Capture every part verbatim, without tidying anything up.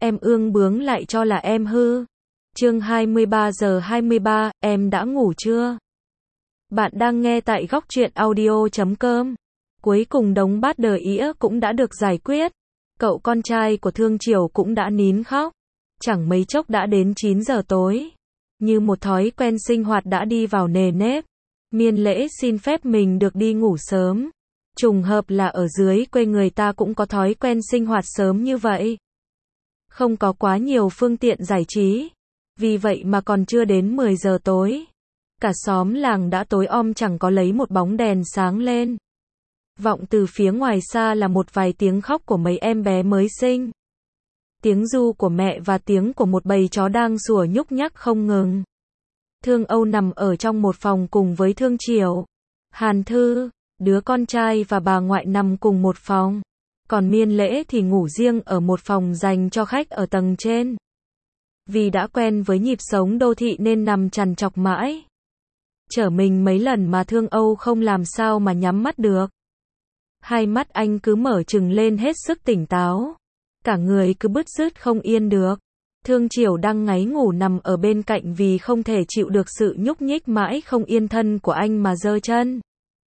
em ương bướng lại cho là em hư. Chương hai mươi ba giờ hai mươi ba, em đã ngủ chưa? Bạn đang nghe tại góc truyện audio chấm com. Cuối cùng đống bát đờ ĩa cũng đã được giải quyết. Cậu con trai của Thương Triều cũng đã nín khóc. Chẳng mấy chốc đã đến chín giờ tối. Như một thói quen sinh hoạt đã đi vào nề nếp. Miên Lễ xin phép mình được đi ngủ sớm. Trùng hợp là ở dưới quê người ta cũng có thói quen sinh hoạt sớm như vậy. Không có quá nhiều phương tiện giải trí. Vì vậy mà còn chưa đến mười giờ tối. Cả xóm làng đã tối om chẳng có lấy một bóng đèn sáng lên. Vọng từ phía ngoài xa là một vài tiếng khóc của mấy em bé mới sinh. Tiếng ru của mẹ và tiếng của một bầy chó đang sủa nhúc nhắc không ngừng. Thương Âu nằm ở trong một phòng cùng với Thương Triều. Hàn Thư, đứa con trai và bà ngoại nằm cùng một phòng. Còn Miên Lễ thì ngủ riêng ở một phòng dành cho khách ở tầng trên. Vì đã quen với nhịp sống đô thị nên nằm trằn trọc mãi. Chở mình mấy lần mà Thương Âu không làm sao mà nhắm mắt được. Hai mắt anh cứ mở trừng lên hết sức tỉnh táo. Cả người cứ bứt rứt không yên được. Thương Triều đang ngáy ngủ nằm ở bên cạnh vì không thể chịu được sự nhúc nhích mãi không yên thân của anh mà giơ chân.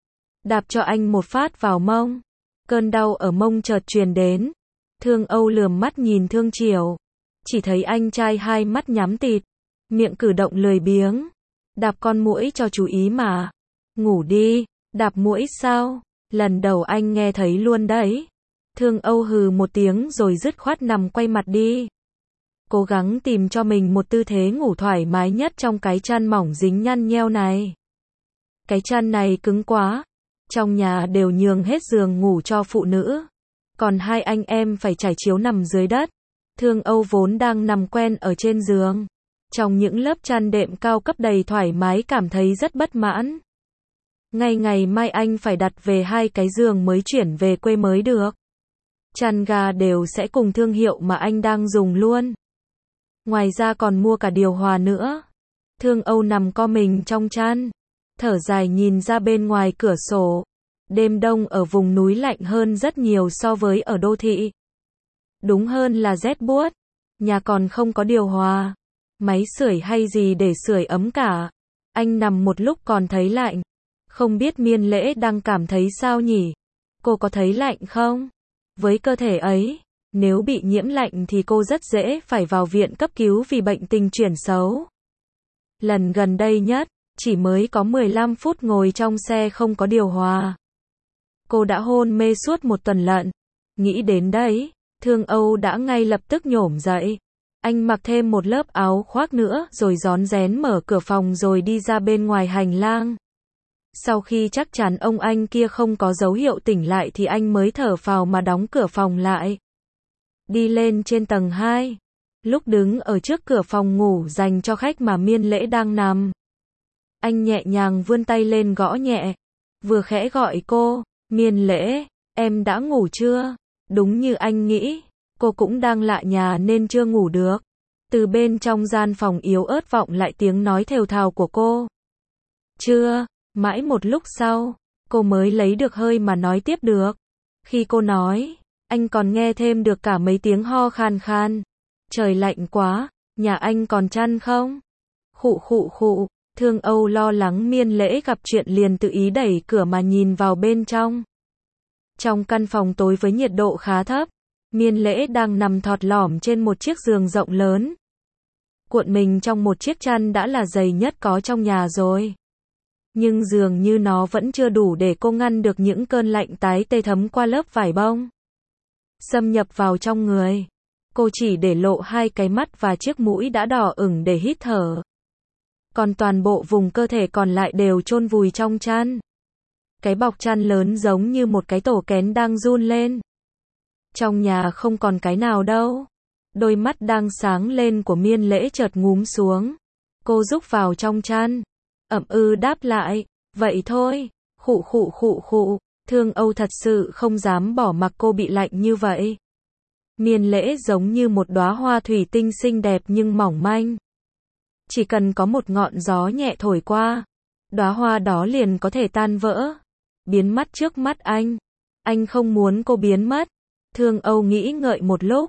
Đạp cho anh một phát vào mông. Cơn đau ở mông chợt truyền đến. Thương Âu lườm mắt nhìn Thương Triều. Chỉ thấy anh trai hai mắt nhắm tịt. Miệng cử động lười biếng. Đạp con muỗi cho chú ý mà. Ngủ đi, đạp muỗi sao? Lần đầu anh nghe thấy luôn đấy. Thương Âu hừ một tiếng rồi dứt khoát nằm quay mặt đi. Cố gắng tìm cho mình một tư thế ngủ thoải mái nhất trong cái chăn mỏng dính nhăn nheo này. Cái chăn này cứng quá. Trong nhà đều nhường hết giường ngủ cho phụ nữ. Còn hai anh em phải trải chiếu nằm dưới đất. Thương Âu vốn đang nằm quen ở trên giường. Trong những lớp chăn đệm cao cấp đầy thoải mái cảm thấy rất bất mãn. Ngay ngày mai anh phải đặt về hai cái giường mới chuyển về quê mới được. Chăn ga đều sẽ cùng thương hiệu mà anh đang dùng luôn. Ngoài ra còn mua cả điều hòa nữa. Thương Âu nằm co mình trong chăn. Thở dài nhìn ra bên ngoài cửa sổ. Đêm đông ở vùng núi lạnh hơn rất nhiều so với ở đô thị. Đúng hơn là rét buốt. Nhà còn không có điều hòa. Máy sưởi hay gì để sưởi ấm cả. Anh nằm một lúc còn thấy lạnh. Không biết Miên Lễ đang cảm thấy sao nhỉ? Cô có thấy lạnh không? Với cơ thể ấy, nếu bị nhiễm lạnh thì cô rất dễ phải vào viện cấp cứu vì bệnh tình chuyển xấu. Lần gần đây nhất, chỉ mới có mười lăm phút ngồi trong xe không có điều hòa. Cô đã hôn mê suốt một tuần lận. Nghĩ đến đấy, Thương Âu đã ngay lập tức nhổm dậy. Anh mặc thêm một lớp áo khoác nữa rồi rón rén mở cửa phòng rồi đi ra bên ngoài hành lang. Sau khi chắc chắn ông anh kia không có dấu hiệu tỉnh lại thì anh mới thở phào mà đóng cửa phòng lại. Đi lên trên tầng hai. Lúc đứng ở trước cửa phòng ngủ dành cho khách mà Miên Lễ đang nằm. Anh nhẹ nhàng vươn tay lên gõ nhẹ. Vừa khẽ gọi cô, Miên Lễ, em đã ngủ chưa? Đúng như anh nghĩ, cô cũng đang lạ nhà nên chưa ngủ được. Từ bên trong gian phòng yếu ớt vọng lại tiếng nói thều thào của cô. Chưa, mãi một lúc sau, cô mới lấy được hơi mà nói tiếp được. Khi cô nói, anh còn nghe thêm được cả mấy tiếng ho khan khan. Trời lạnh quá, nhà anh còn chăn không? Khụ khụ khụ, Thương Âu lo lắng Miên Lễ gặp chuyện liền tự ý đẩy cửa mà nhìn vào bên trong. Trong căn phòng tối với nhiệt độ khá thấp, Miên Lễ đang nằm thọt lỏm trên một chiếc giường rộng lớn. Cuộn mình trong một chiếc chăn đã là dày nhất có trong nhà rồi. Nhưng dường như nó vẫn chưa đủ để cô ngăn được những cơn lạnh tái tê thấm qua lớp vải bông. Xâm nhập vào trong người. Cô chỉ để lộ hai cái mắt và chiếc mũi đã đỏ ửng để hít thở. Còn toàn bộ vùng cơ thể còn lại đều chôn vùi trong chăn. Cái bọc chăn lớn giống như một cái tổ kén đang run lên. Trong nhà không còn cái nào đâu. Đôi mắt đang sáng lên của Miên Lễ chợt ngúm xuống. Cô rúc vào trong chăn. Ậm ư đáp lại, vậy thôi, khụ khụ khụ khụ. Thương Âu thật sự không dám bỏ mặc cô bị lạnh như vậy. Miên Lễ giống như một đóa hoa thủy tinh xinh đẹp nhưng mỏng manh. Chỉ cần có một ngọn gió nhẹ thổi qua, đóa hoa đó liền có thể tan vỡ, biến mất trước mắt anh. Anh không muốn cô biến mất. Thương Âu nghĩ ngợi một lúc,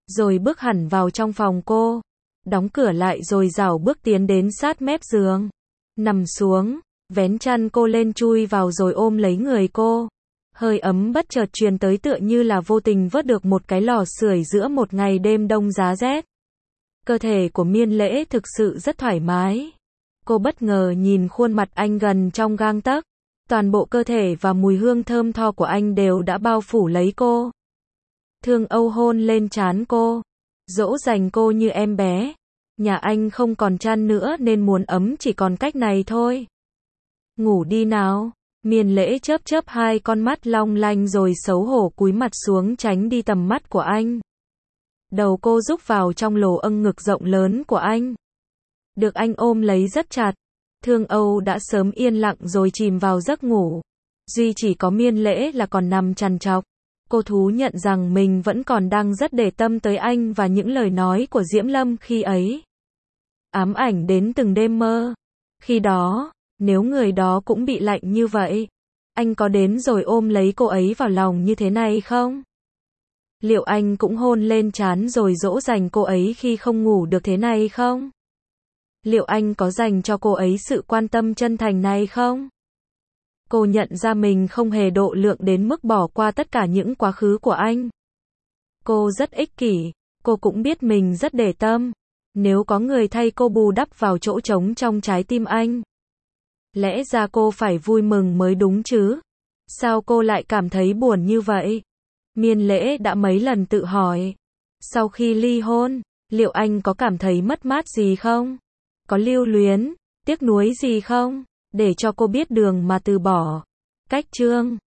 rồi bước hẳn vào trong phòng cô, đóng cửa lại rồi rảo bước tiến đến sát mép giường, nằm xuống, vén chăn cô lên chui vào rồi ôm lấy người cô. Hơi ấm bất chợt truyền tới tựa như là vô tình vớt được một cái lò sưởi giữa một ngày đêm đông giá rét. Cơ thể của Miên Lễ thực sự rất thoải mái. Cô bất ngờ nhìn khuôn mặt anh gần trong gang tấc. Toàn bộ cơ thể và mùi hương thơm tho của anh đều đã bao phủ lấy cô. Thương âu hôn lên trán cô, dỗ dành cô như em bé. Nhà anh không còn chăn nữa nên muốn ấm chỉ còn cách này thôi. Ngủ đi nào. Miên Lễ chớp chớp hai con mắt long lanh rồi xấu hổ cúi mặt xuống tránh đi tầm mắt của anh. Đầu cô rúc vào trong lồ âng ngực rộng lớn của anh. Được anh ôm lấy rất chặt. Thương Âu đã sớm yên lặng rồi chìm vào giấc ngủ. Duy chỉ có Miên Lễ là còn nằm trằn trọc. Cô thú nhận rằng mình vẫn còn đang rất để tâm tới anh và những lời nói của Diễm Lâm khi ấy. Ám ảnh đến từng đêm mơ. Khi đó, nếu người đó cũng bị lạnh như vậy, anh có đến rồi ôm lấy cô ấy vào lòng như thế này không? Liệu anh cũng hôn lên trán rồi dỗ dành cô ấy khi không ngủ được thế này không? Liệu anh có dành cho cô ấy sự quan tâm chân thành này không? Cô nhận ra mình không hề độ lượng đến mức bỏ qua tất cả những quá khứ của anh. Cô rất ích kỷ, cô cũng biết mình rất để tâm. Nếu có người thay cô bù đắp vào chỗ trống trong trái tim anh, lẽ ra cô phải vui mừng mới đúng chứ. Sao cô lại cảm thấy buồn như vậy? Miên Lễ đã mấy lần tự hỏi. Sau khi ly hôn, liệu anh có cảm thấy mất mát gì không? Có lưu luyến, tiếc nuối gì không? Để cho cô biết đường mà từ bỏ. Cách chương